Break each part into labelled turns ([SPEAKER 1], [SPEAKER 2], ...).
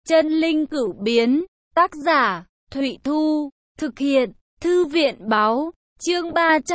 [SPEAKER 1] Chân linh cửu biến, tác giả, Thụy Thu, thực hiện, Thư viện báo, chương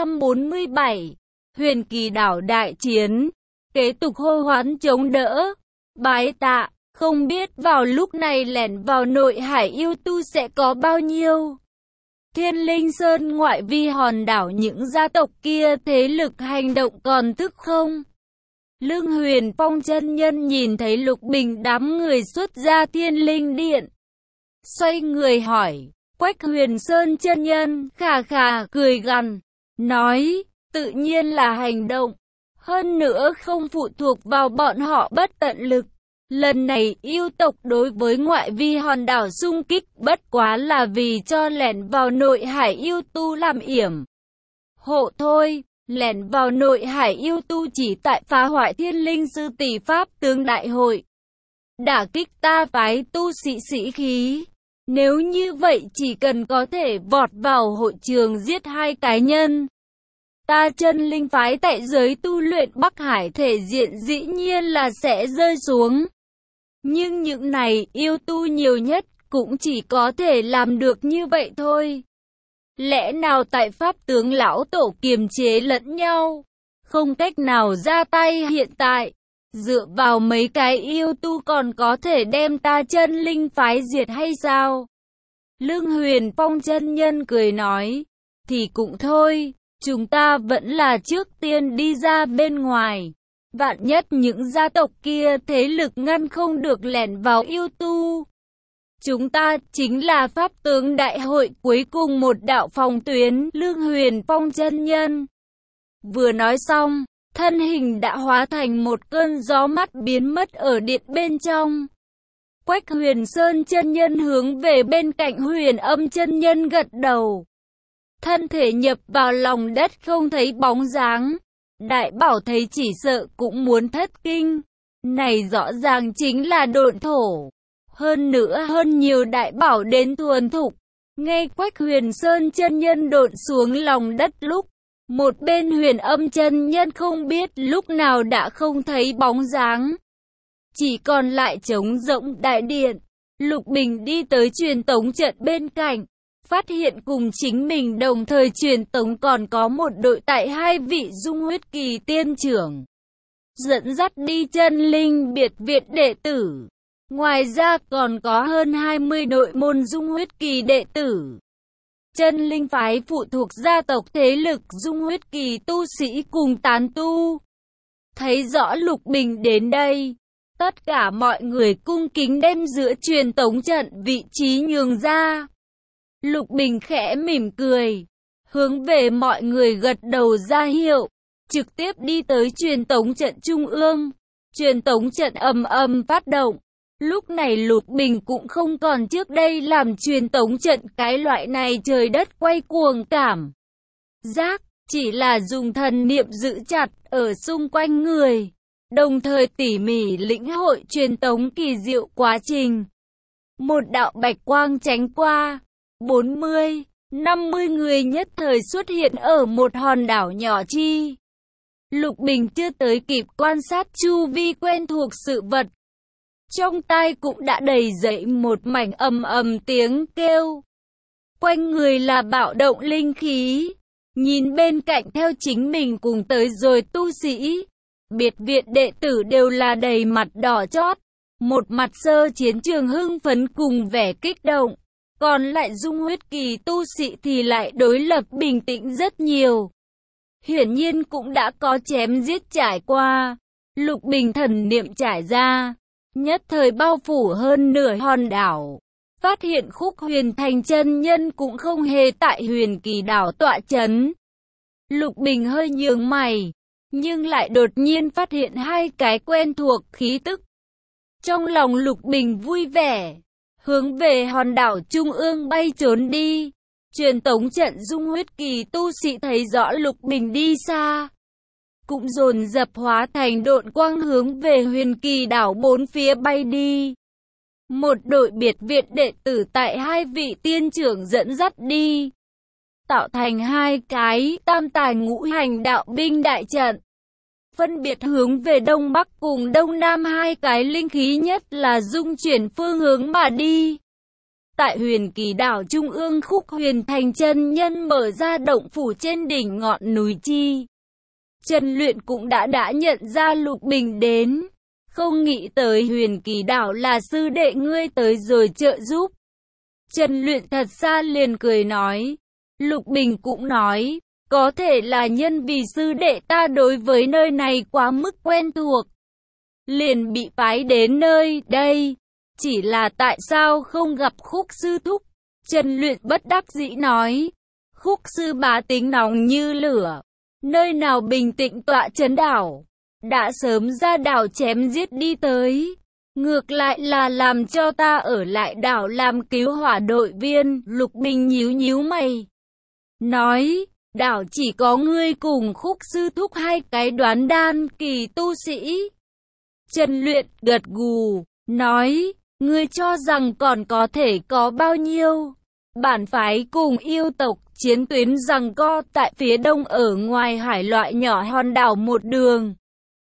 [SPEAKER 1] 347, Huyền Kỳ Đảo đại chiến, kế tục hô hoán chống đỡ, bái tạ, không biết vào lúc này lẻn vào nội hải yêu tu sẽ có bao nhiêu. Thiên Linh Sơn ngoại vi hòn đảo những gia tộc kia thế lực hành động còn thức không? Lương Huyền Phong chân nhân nhìn thấy Lục Bình đám người xuất ra Thiên Linh Điện. Xoay người hỏi, Quách Huyền Sơn chân nhân, khà khà, cười gằn, nói, tự nhiên là hành động. Hơn nữa không phụ thuộc vào bọn họ bất tận lực. Lần này yêu tộc đối với ngoại vi hòn đảo xung kích bất quá là vì cho lẻn vào nội hải yêu tu làm yểm hộ thôi. Lẻn vào nội hải yêu tu chỉ tại phá hoại Thiên Linh Sư Tỷ Pháp tướng đại hội, đả kích ta phái tu sĩ sĩ khí. Nếu như vậy chỉ cần có thể vọt vào hội trường giết hai cá nhân, ta chân linh phái tại giới tu luyện Bắc Hải thể diện dĩ nhiên là sẽ rơi xuống. Nhưng những này yêu tu nhiều nhất cũng chỉ có thể làm được như vậy thôi. Lẽ nào tại Pháp tướng lão tổ kiềm chế lẫn nhau, không cách nào ra tay hiện tại, dựa vào mấy cái yêu tu còn có thể đem ta chân linh phái diệt hay sao? Lương Huyền Phong chân nhân cười nói, thì cũng thôi, chúng ta vẫn là trước tiên đi ra bên ngoài. Vạn nhất những gia tộc kia thế lực ngăn không được lẻn vào yêu tu. Chúng ta chính là Pháp tướng đại hội cuối cùng một đạo phòng tuyến. Lương Huyền Phong chân nhân vừa nói xong, thân hình đã hóa thành một cơn gió mát biến mất ở điện bên trong. Quách Huyền Sơn chân nhân hướng về bên cạnh Huyền Âm chân nhân gật đầu. Thân thể nhập vào lòng đất không thấy bóng dáng. Đại Bảo thấy chỉ sợ cũng muốn thất kinh. Này rõ ràng chính là độn thổ. Hơn nữa hơn nhiều Đại Bảo đến thuần thục. Nghe Quách Huyền Sơn chân nhân độn xuống lòng đất lúc, một bên Huyền Âm chân nhân không biết lúc nào đã không thấy bóng dáng. Chỉ còn lại trống rỗng đại điện. Lục Bình đi tới truyền tống trận bên cạnh, phát hiện cùng chính mình đồng thời truyền tống còn có một đội tại hai vị dung huyết kỳ tiên trưởng, dẫn dắt đi chân linh biệt viện đệ tử. Ngoài ra còn có hơn 20 nội môn dung huyết kỳ đệ tử. Chân linh phái phụ thuộc gia tộc thế lực dung huyết kỳ tu sĩ cùng tán tu. Thấy rõ Lục Bình đến đây, tất cả mọi người cung kính đem giữa truyền tống trận vị trí nhường ra. Lục Bình khẽ mỉm cười, hướng về mọi người gật đầu ra hiệu, trực tiếp đi tới truyền tống trận trung ương. Truyền tống trận ầm ầm phát động. Lúc này Lục Bình cũng không còn trước đây làm truyền tống trận cái loại này trời đất quay cuồng cảm giác, chỉ là dùng thần niệm giữ chặt ở xung quanh người, đồng thời tỉ mỉ lĩnh hội truyền tống kỳ diệu quá trình. Một đạo bạch quang tránh qua, 40, 50 người nhất thời xuất hiện ở một hòn đảo nhỏ chi. Lục Bình chưa tới kịp quan sát chu vi quen thuộc sự vật, trong tai cũng đã đầy dậy một mảnh ầm ầm tiếng kêu. Quanh người là bạo động linh khí. Nhìn bên cạnh theo chính mình cùng tới rồi tu sĩ, biệt viện đệ tử đều là đầy mặt đỏ chót. Một mặt sơ chiến trường hưng phấn cùng vẻ kích động. Còn lại dung huyết kỳ tu sĩ thì lại đối lập bình tĩnh rất nhiều. Hiển nhiên cũng đã có chém giết trải qua. Lục Bình thần niệm trải ra, nhất thời bao phủ hơn nửa hòn đảo. Phát hiện Khúc Huyền Thành chân nhân cũng không hề tại Huyền Kỳ đảo tọa chấn. Lục Bình hơi nhướng mày, nhưng lại đột nhiên phát hiện hai cái quen thuộc khí tức. Trong lòng Lục Bình vui vẻ, hướng về hòn đảo trung ương bay trốn đi. Truyền tống trận dung huyết kỳ tu sĩ thấy rõ Lục Bình đi xa, cũng dồn dập hóa thành độn quang hướng về Huyền Kỳ đảo bốn phía bay đi. Một đội biệt viện đệ tử tại hai vị tiên trưởng dẫn dắt đi, tạo thành hai cái tam tài ngũ hành đạo binh đại trận. phân biệt hướng về Đông Bắc cùng Đông Nam hai cái linh khí nhất là dung chuyển phương hướng mà đi. Tại Huyền Kỳ đảo trung ương, Khúc Huyền Thành chân nhân mở ra động phủ trên đỉnh ngọn núi Chi. Trần Luyện cũng đã nhận ra Lục Bình đến. Không nghĩ tới Huyền Kỳ đảo là sư đệ ngươi tới rồi trợ giúp. Trần Luyện thật ra liền cười nói. Lục Bình cũng nói, có thể là nhân vì sư đệ ta đối với nơi này quá mức quen thuộc, liền bị phái đến nơi đây. Chỉ là tại sao không gặp Khúc sư thúc? Trần Luyện bất đắc dĩ nói. Khúc sư bá tính nóng như lửa, nơi nào bình tĩnh tọa trấn đảo, đã sớm ra đảo chém giết đi tới. Ngược lại là làm cho ta ở lại đảo làm cứu hỏa đội viên. Lục Bình nhíu nhíu mày, nói, đảo chỉ có ngươi cùng Khúc sư thúc hai cái đoán đan kỳ tu sĩ. Trần Luyện gật gù, nói, ngươi cho rằng còn có thể có bao nhiêu? Bản phái cùng yêu tộc chiến tuyến giằng co tại phía đông ở ngoài hải loại nhỏ hòn đảo một đường.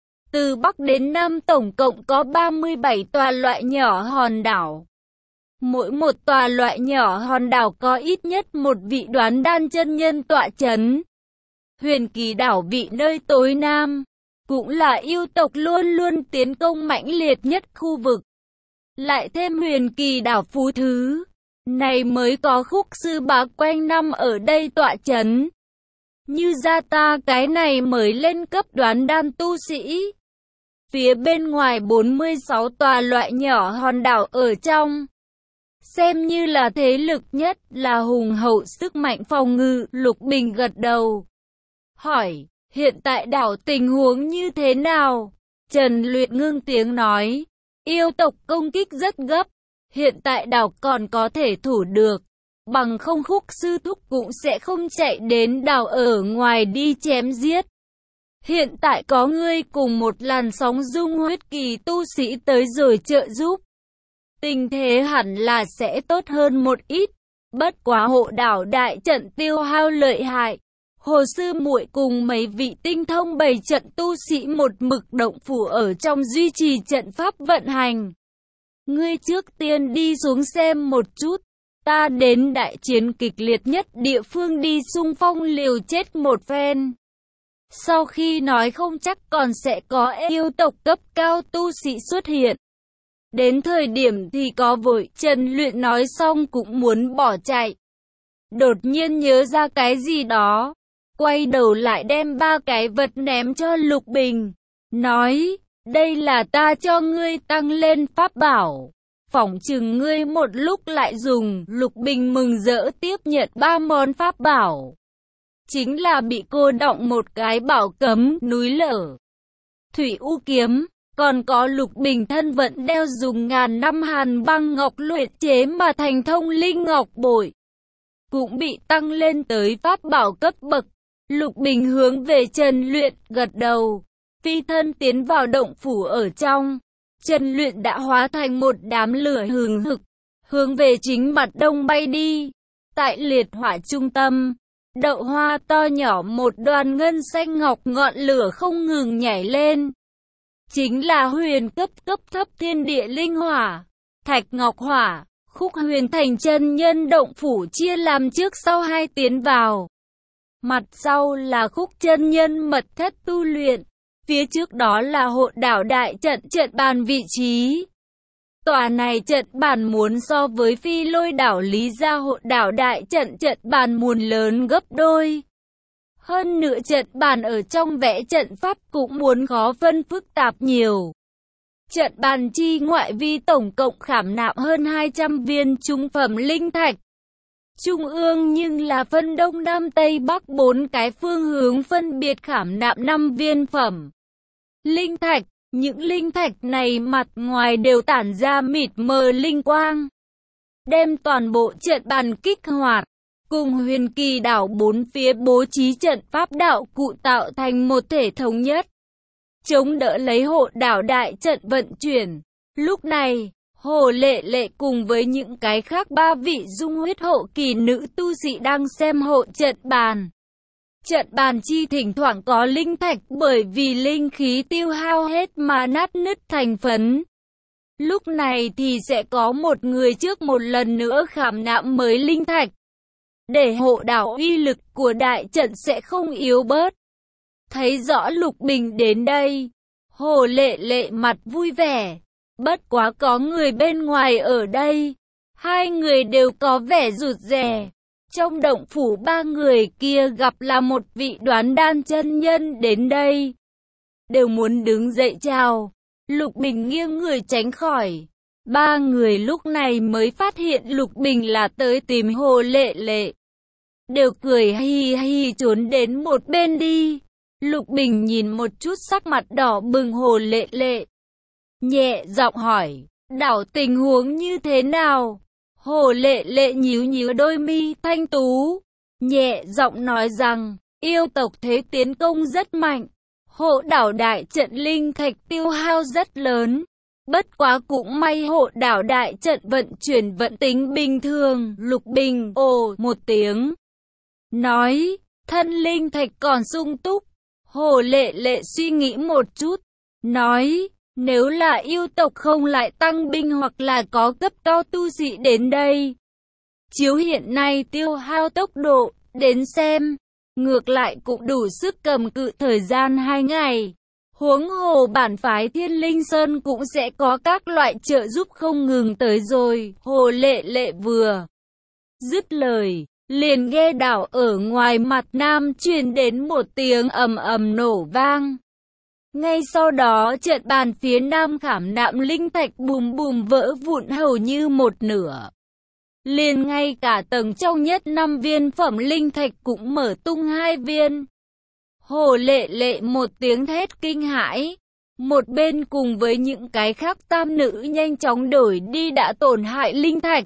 [SPEAKER 1] Từ Bắc đến Nam tổng cộng có 37 tòa loại nhỏ hòn đảo. Mỗi một tòa loại nhỏ hòn đảo có ít nhất một vị đoán đan chân nhân tọa chấn. Huyền Kỳ đảo vị nơi tối nam, cũng là yêu tộc luôn luôn tiến công mãnh liệt nhất khu vực. Lại thêm Huyền Kỳ đảo Phú Thứ, này mới có Khúc sư bá quanh năm ở đây tọa chấn. Như gia ta cái này mới lên cấp đoán đan tu sĩ. Phía bên ngoài 46 tòa loại nhỏ hòn đảo ở trong, xem như là thế lực nhất, là hùng hậu sức mạnh phòng ngự. Lục Bình gật đầu, hỏi, hiện tại đảo tình huống như thế nào? Trần Luyện ngưng tiếng nói, yêu tộc công kích rất gấp, hiện tại đảo còn có thể thủ được, bằng không Khúc sư thúc cũng sẽ không chạy đến đảo ở ngoài đi chém giết. Hiện tại có ngươi cùng một làn sóng dung huyết kỳ tu sĩ tới rồi trợ giúp, tình thế hẳn là sẽ tốt hơn một ít. Bất quá hộ đảo đại trận tiêu hao lợi hại, Hồ sư muội cùng mấy vị tinh thông bày trận tu sĩ một mực động phủ ở trong duy trì trận pháp vận hành. Ngươi trước tiên đi xuống xem một chút, ta đến đại chiến kịch liệt nhất địa phương đi xung phong liều chết một phen. Sau khi nói không chắc còn sẽ có yêu tộc cấp cao tu sĩ xuất hiện. Đến thời điểm thì có vội. Trần Luyện nói xong cũng muốn bỏ chạy, đột nhiên nhớ ra cái gì đó, quay đầu lại đem 3 cái vật ném cho Lục Bình, nói, đây là ta cho ngươi tăng lên pháp bảo, phỏng chừng ngươi một lúc lại dùng. Lục Bình mừng rỡ tiếp nhận 3 món pháp bảo, chính là bị cô đọng một cái bảo cấm núi lở, thủy u kiếm, còn có Lục Bình thân vận đeo dùng ngàn năm hàn băng ngọc luyện chế mà thành thông linh ngọc bội, cũng bị tăng lên tới pháp bảo cấp bậc. Lục Bình hướng về Trần Luyện gật đầu, phi thân tiến vào động phủ ở trong. Trần Luyện đã hóa thành một đám lửa hừng hực, hướng về chính mặt đông bay đi. Tại liệt hỏa trung tâm, đậu hoa to nhỏ một đoàn ngân xanh ngọc ngọn lửa không ngừng nhảy lên. Chính là huyền cấp thấp thiên địa linh hỏa, thạch ngọc hỏa. Khúc Huyền Thành chân nhân động phủ chia làm trước sau 2 tiến vào. Mặt sau là Khúc chân nhân mật thất tu luyện, phía trước đó là hộ đảo đại trận bàn vị trí. Tòa này trận bàn muốn so với Phi Lôi đảo Lý Gia hộ đảo đại trận bàn muốn lớn gấp đôi. Hơn nữa trận bàn ở trong vẽ trận pháp cũng muốn khó phân phức tạp nhiều. Trận bàn chi ngoại vi tổng cộng khảm nạm hơn 200 viên trung phẩm linh thạch. Trung ương nhưng là phân đông nam tây bắc 4 cái phương hướng phân biệt khảm nạm 5 viên phẩm linh thạch. Những linh thạch này mặt ngoài đều tản ra mịt mờ linh quang, đem toàn bộ trận bàn kích hoạt, cùng Huyền Kỳ đảo 4 phía bố trí trận pháp đạo cụ tạo thành một thể thống nhất, chống đỡ lấy hộ đảo đại trận vận chuyển. Lúc này, Hồ Lệ Lệ cùng với những cái khác 3 vị dung huyết hộ kỳ nữ tu sĩ đang xem hộ trận bàn. Trận bàn chi thỉnh thoảng có linh thạch bởi vì linh khí tiêu hao hết mà nát nứt thành phấn. Lúc này thì sẽ có một người trước một lần nữa khảm nạm mới linh thạch. Để hộ đảo uy lực của đại trận sẽ không yếu bớt. Thấy rõ Lục Bình đến đây, Hồ Lệ Lệ mặt vui vẻ. Bất quá có người bên ngoài ở đây. Hai người đều có vẻ rụt rè. Trong động phủ ba người kia gặp là một vị Đoán Đan chân nhân đến đây. Đều muốn đứng dậy chào. Lục Bình nghiêng người tránh khỏi. Ba người lúc này mới phát hiện Lục Bình là tới tìm Hồ Lệ Lệ. Đều cười hi hi trốn đến một bên đi. Lục Bình nhìn một chút sắc mặt đỏ bừng Hồ Lệ Lệ. Nhẹ giọng hỏi, đảo tình huống như thế nào? Hồ Lệ Lệ nhíu nhíu đôi mi thanh tú. Nhẹ giọng nói rằng, yêu tộc thế tiến công rất mạnh. Hộ đảo đại trận linh thạch tiêu hao rất lớn. Bất quá cũng may hộ đảo đại trận vận chuyển vận tính bình thường. Lục Bình ồ một tiếng. Nói, thân linh thạch còn sung túc. Hồ Lệ Lệ suy nghĩ một chút. Nói, nếu là yêu tộc không lại tăng binh hoặc là có cấp cao tu sĩ đến đây. Chiếu hiện nay tiêu hao tốc độ, đến xem. Ngược lại cũng đủ sức cầm cự thời gian 2 ngày. Huống hồ bản phái Thiên Linh Sơn cũng sẽ có các loại trợ giúp không ngừng tới rồi. Hồ Lệ Lệ vừa dứt lời, liền nghe đảo ở ngoài mặt nam truyền đến một tiếng ầm ầm nổ vang. Ngay sau đó trận bàn phía nam khảm nạm linh thạch bùm bùm vỡ vụn hầu như một nửa. Liền ngay cả tầng trong nhất 5 viên phẩm linh thạch cũng mở tung 2 viên. Hồ Lệ Lệ một tiếng thét kinh hãi. Một bên cùng với những cái khác tam nữ nhanh chóng đổi đi đã tổn hại linh thạch.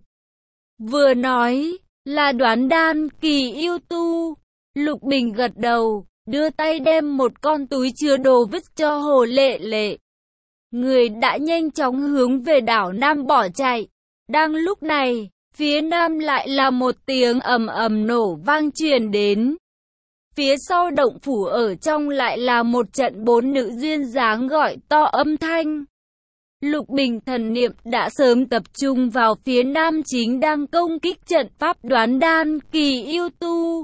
[SPEAKER 1] Vừa nói là Đoán Đan kỳ yêu tu. Lục Bình gật đầu, đưa tay đem một con túi chứa đồ vứt cho Hồ Lệ Lệ. Người đã nhanh chóng hướng về đảo Nam bỏ chạy. Đang lúc này, phía nam lại là một tiếng ầm ầm nổ vang truyền đến. Phía sau động phủ ở trong lại là một trận 4 nữ duyên dáng gọi to âm thanh. Lục Bình thần niệm đã sớm tập trung vào phía nam chính đang công kích trận pháp Đoán Đan kỳ yêu tu.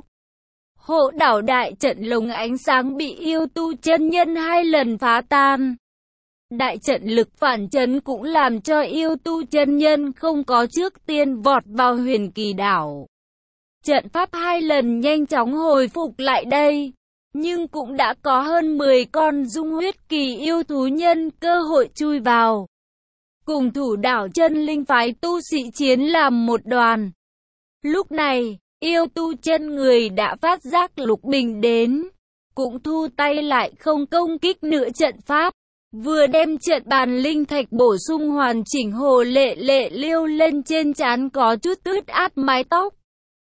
[SPEAKER 1] Hộ đảo đại trận lồng ánh sáng bị yêu tu chân nhân 2 lần phá tan. Đại trận lực phản chấn cũng làm cho yêu tu chân nhân không có trước tiên vọt vào Huyền Kỳ đảo. Trận pháp 2 lần nhanh chóng hồi phục lại đây, nhưng cũng đã có hơn 10 con dung huyết kỳ yêu thú nhân cơ hội chui vào. Cùng thủ đảo chân linh phái tu sĩ chiến làm một đoàn. Lúc này, yêu tu chân người đã phát giác Lục Bình đến, cũng thu tay lại không công kích nữa trận pháp. Vừa đem trận bàn linh thạch bổ sung hoàn chỉnh. Hồ Lệ Lệ liêu lên trên trán có chút ướt át mái tóc.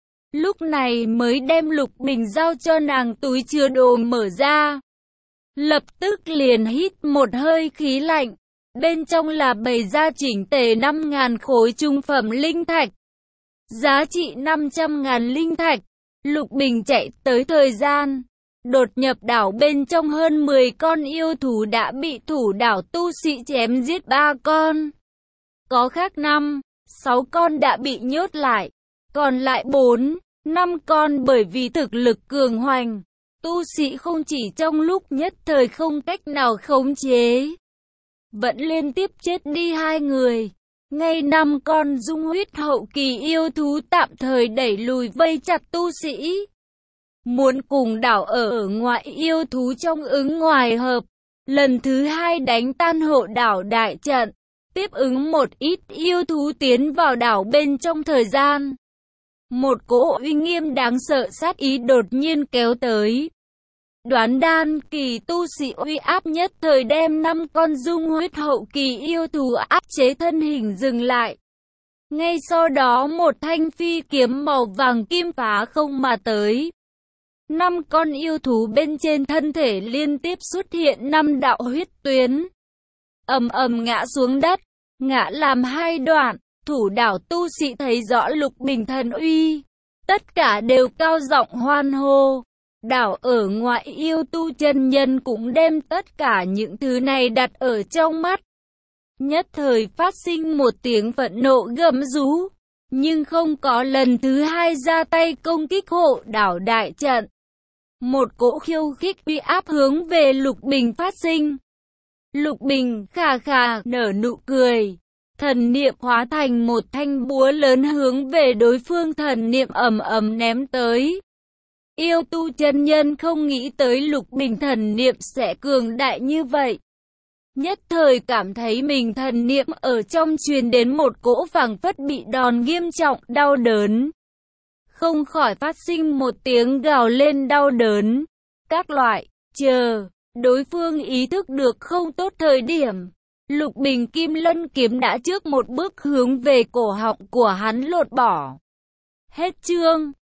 [SPEAKER 1] Lúc này mới đem Lục Bình giao cho nàng túi chứa đồ mở ra. Lập tức liền hít một hơi khí lạnh. Bên trong là bày ra chỉnh tề 5.000 khối trung phẩm linh thạch. Giá trị 500.000 linh thạch. Lục Bình chạy tới thời gian. Đột nhập đảo bên trong hơn 10 con yêu thú đã bị thủ đảo tu sĩ chém giết 3 con. Có khác 5, 6 con đã bị nhốt lại. Còn lại 4, 5 con bởi vì thực lực cường hoành. Tu sĩ không chỉ trong lúc nhất thời không cách nào khống chế. Vẫn liên tiếp chết đi 2 người. Ngay 5 con dung huyết hậu kỳ yêu thú tạm thời đẩy lùi vây chặt tu sĩ. Muốn cùng đảo ở ngoại yêu thú trong ứng ngoài hợp. Lần thứ 2 đánh tan hộ đảo đại trận. Tiếp ứng một ít yêu thú tiến vào đảo bên trong thời gian. Một cỗ uy nghiêm đáng sợ sát ý đột nhiên kéo tới. Đoán Đan kỳ tu sĩ uy áp nhất thời đem 5 con dung huyết hậu kỳ yêu thú áp chế thân hình dừng lại. Ngay sau đó một thanh phi kiếm màu vàng kim phá không mà tới. 5 con yêu thú bên trên thân thể liên tiếp xuất hiện 5 đạo huyết tuyến. Ầm ầm ngã xuống đất, ngã làm 2 đoạn. Thủ đảo tu sĩ thấy rõ Lục Bình thần uy, tất cả đều cao giọng hoan hô. Đảo ở ngoại yêu tu chân nhân cũng đem tất cả những thứ này đặt ở trong mắt. Nhất thời phát sinh một tiếng phẫn nộ gầm rú, nhưng không có lần thứ hai ra tay công kích hộ đảo đại trận. Một cỗ khiêu khích uy áp hướng về Lục Bình phát sinh. Lục Bình khà khà nở nụ cười, thần niệm hóa thành một thanh búa lớn hướng về đối phương thần niệm ầm ầm ném tới. Yêu tu chân nhân không nghĩ tới Lục Bình thần niệm sẽ cường đại như vậy. Nhất thời cảm thấy mình thần niệm ở trong truyền đến một cỗ phảng phất bị đòn nghiêm trọng đau đớn. Không khỏi phát sinh một tiếng gào lên đau đớn. Các loại, chờ, đối phương ý thức được không tốt thời điểm. Lục Bình Kim Lân kiếm đã trước một bước hướng về cổ họng của hắn lột bỏ. Hết chương.